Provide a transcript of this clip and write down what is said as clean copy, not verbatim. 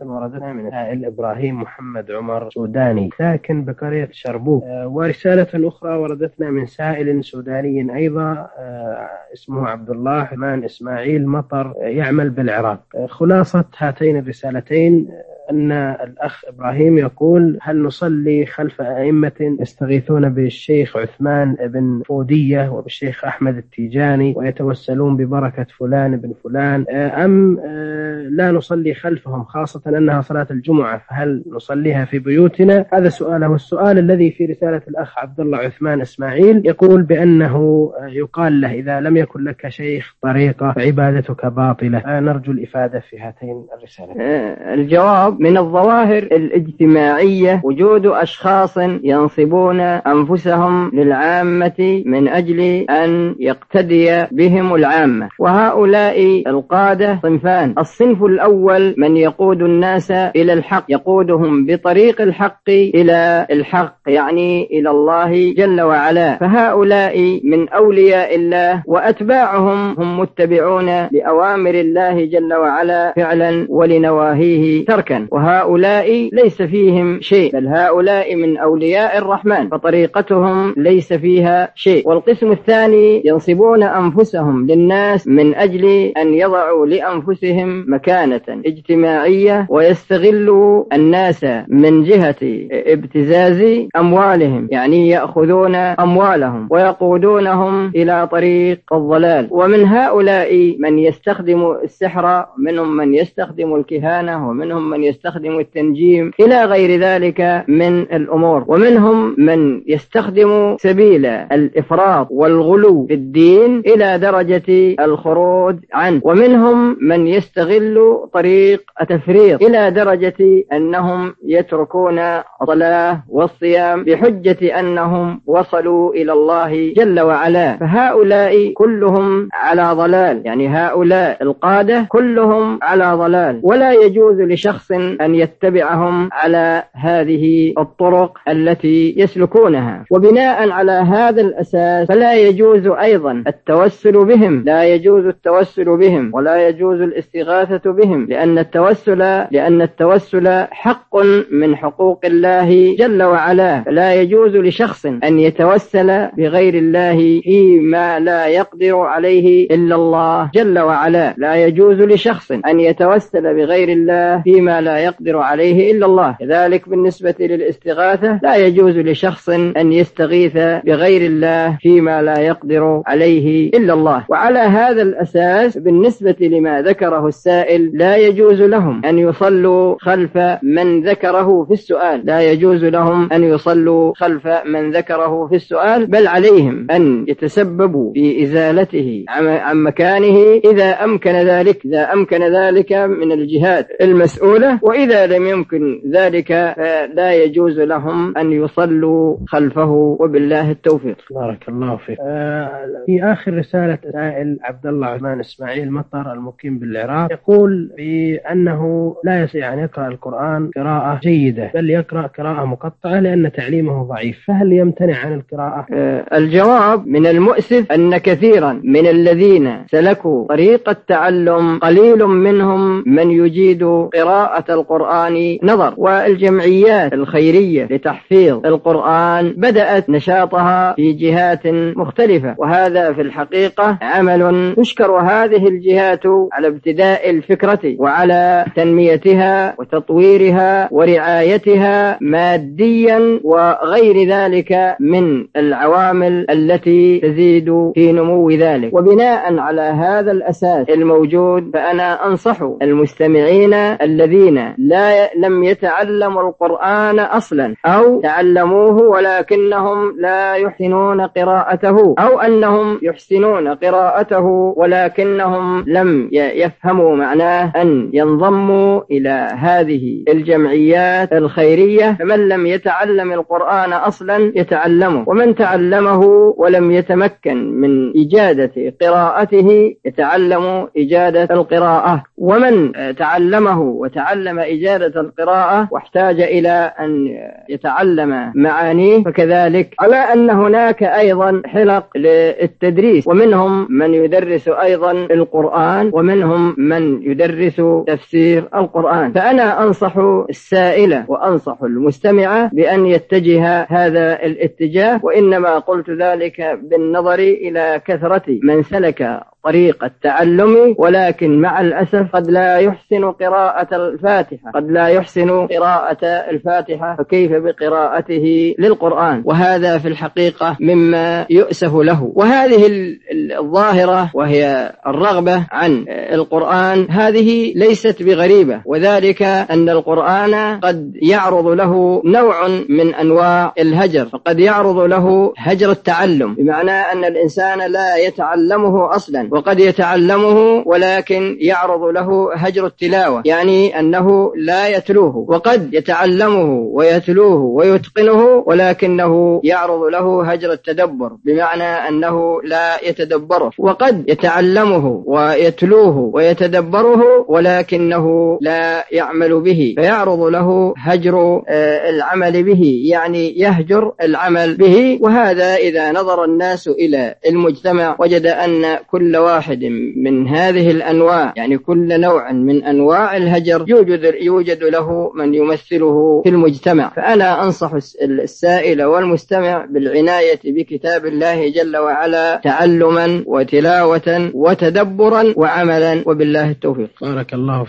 وردتنا من سائل إبراهيم محمد عمر سوداني ساكن بقرية شربوك، ورسالة أخرى وردتنا من سائل سوداني أيضا اسمه عبد الله حمان إسماعيل مطر يعمل بالعراق. خلاصة هاتين الرسالتين أن الأخ إبراهيم يقول: هل نصلي خلف أئمة يستغيثون بالشيخ عثمان بن فودية وبالشيخ أحمد التيجاني ويتوسلون ببركة فلان بن فلان، أم لا نصلي خلفهم، خاصة أنها صلاة الجمعة، فهل نصليها في بيوتنا؟ هذا سؤاله. والسؤال الذي في رسالة الأخ عبد الله عثمان إسماعيل يقول بأنه يقال له: إذا لم يكن لك شيخ طريقة فعبادتك باطلة. نرجو الإفادة في هاتين الرسالتين. الجواب: من الظواهر الاجتماعية وجود أشخاص ينصبون أنفسهم للعامة من أجل أن يقتدي بهم العامة، وهؤلاء القادة صنفان: الصنف الأول من يقود الناس إلى الحق، يقودهم بطريق الحق إلى الحق، يعني إلى الله جل وعلا، فهؤلاء من أولياء الله، وأتباعهم هم متبعون لأوامر الله جل وعلا فعلا ولنواهيه تركا، وهؤلاء ليس فيهم شيء، بل هؤلاء من أولياء الرحمن فطريقتهم ليس فيها شيء. والقسم الثاني ينصبون أنفسهم للناس من أجل أن يضعوا لأنفسهم مكانة اجتماعية ويستغلوا الناس من جهة ابتزاز أموالهم، يعني يأخذون أموالهم ويقودونهم إلى طريق الضلال. ومن هؤلاء من يستخدم السحر، منهم من يستخدم الكهانة، ومنهم من يستخدم التنجيم إلى غير ذلك من الأمور، ومنهم من يستخدم سبيل الإفراط والغلو في الدين إلى درجة الخروج عنه، ومنهم من يستغل طريق التفريط إلى درجة أنهم يتركون الصلاة والصيام بحجة أنهم وصلوا إلى الله جل وعلا، فهؤلاء كلهم على ضلال، يعني هؤلاء القادة كلهم على ضلال، ولا يجوز لشخص أن يتبعهم على هذه الطرق التي يسلكونها. وبناء على هذا الأساس فلا يجوز أيضا التوسل بهم، لا يجوز التوسل بهم ولا يجوز الاستغاثة بهم، لأن التوسل حق من حقوق الله جل وعلا، فلا يجوز لشخص أن يتوسل بغير الله فيما لا يقدر عليه إلا الله جل وعلا، لا يجوز لشخص أن يتوسل بغير الله فيما لا يقدر عليه إلا الله. كذلك بالنسبة للاستغاثة لا يجوز لشخص أن يستغيث بغير الله فيما لا يقدر عليه إلا الله. وعلى هذا الأساس بالنسبة لما ذكره السائل لا يجوز لهم أن يصلوا خلف من ذكره في السؤال، لا يجوز لهم أن يصلوا خلف من ذكره في السؤال، بل عليهم أن يتسببوا في إزالته عن مكانه إذا أمكن ذلك من الجهات المسؤولة، وإذا لم يمكن ذلك لا يجوز لهم أن يصلوا خلفه، وبالله التوفيق. بارك الله فيك. في آخر رسالة سائل عبد الله عثمان إسماعيل مطر المقيم بالعراق يقول بأنه لا يستطيع أن يقرأ القرآن قراءة جيدة، بل يقرأ قراءة مقطعة لأن تعليمه ضعيف، فهل يمتنع عن القراءة؟ الجواب: من المؤسف أن كثيرا من الذين سلكوا طريق التعلم قليل منهم من يجيد قراءة القرآن نظر، والجمعيات الخيرية لتحفيظ القرآن بدأت نشاطها في جهات مختلفة، وهذا في الحقيقة عمل تشكر هذه الجهات على ابتداء الفكرة وعلى تنميتها وتطويرها ورعايتها ماديا وغير ذلك من العوامل التي تزيد في نمو ذلك. وبناء على هذا الأساس الموجود فأنا أنصح المستمعين الذين لم يتعلموا القرآن أصلا أو تعلموه ولكنهم لا يحسنون قراءته، أو أنهم يحسنون قراءته ولكنهم لم يفهموا معناه، أن ينضموا إلى هذه الجمعيات الخيرية. فمن لم يتعلم القرآن أصلا يتعلمه، ومن تعلمه ولم يتمكن من إجادة قراءته يتعلم إجادة القراءة، ومن تعلمه وتعلم تعلم إجادة القراءة واحتاج إلى أن يتعلم معانيه، فكذلك على أن هناك أيضا حلق للتدريس، ومنهم من يدرس أيضا القرآن ومنهم من يدرس تفسير القرآن. فأنا أنصح السائلة وأنصح المستمعة بأن يتجه هذا الاتجاه، وإنما قلت ذلك بالنظر إلى كثرة من سلك طريق التعلم، ولكن مع الأسف قد لا يحسن قراءة الفاتحة، فكيف بقراءته للقرآن؟ وهذا في الحقيقة مما يؤسف له. وهذه الظاهرة وهي الرغبة عن القرآن هذه ليست بغريبة، وذلك أن القرآن قد يعرض له نوع من أنواع الهجر، فقد يعرض له هجر التعلم، بمعنى أن الإنسان لا يتعلمه أصلا، وقد يتعلمه ولكن يعرض له هجر التلاوة، يعني أنه لا يتلوه، وقد يتعلمه ويتلوه ويتقنه ولكنه يعرض له هجر التدبر، بمعنى أنه لا يتدبره، وقد يتعلمه ويتلوه ويتدبره ولكنه لا يعمل به، فيعرض له هجر العمل به، يعني يهجر العمل به. وهذا إذا نظر الناس إلى المجتمع وجد أن كل واحد من هذه الأنواع، يعني كل نوع من أنواع الهجر يوجد له من يمثله في المجتمع. فأنا أنصح السائل والمستمع بالعناية بكتاب الله جل وعلا تعلما وتلاوة وتدبرا وعملا، وبالله التوفيق. بارك الله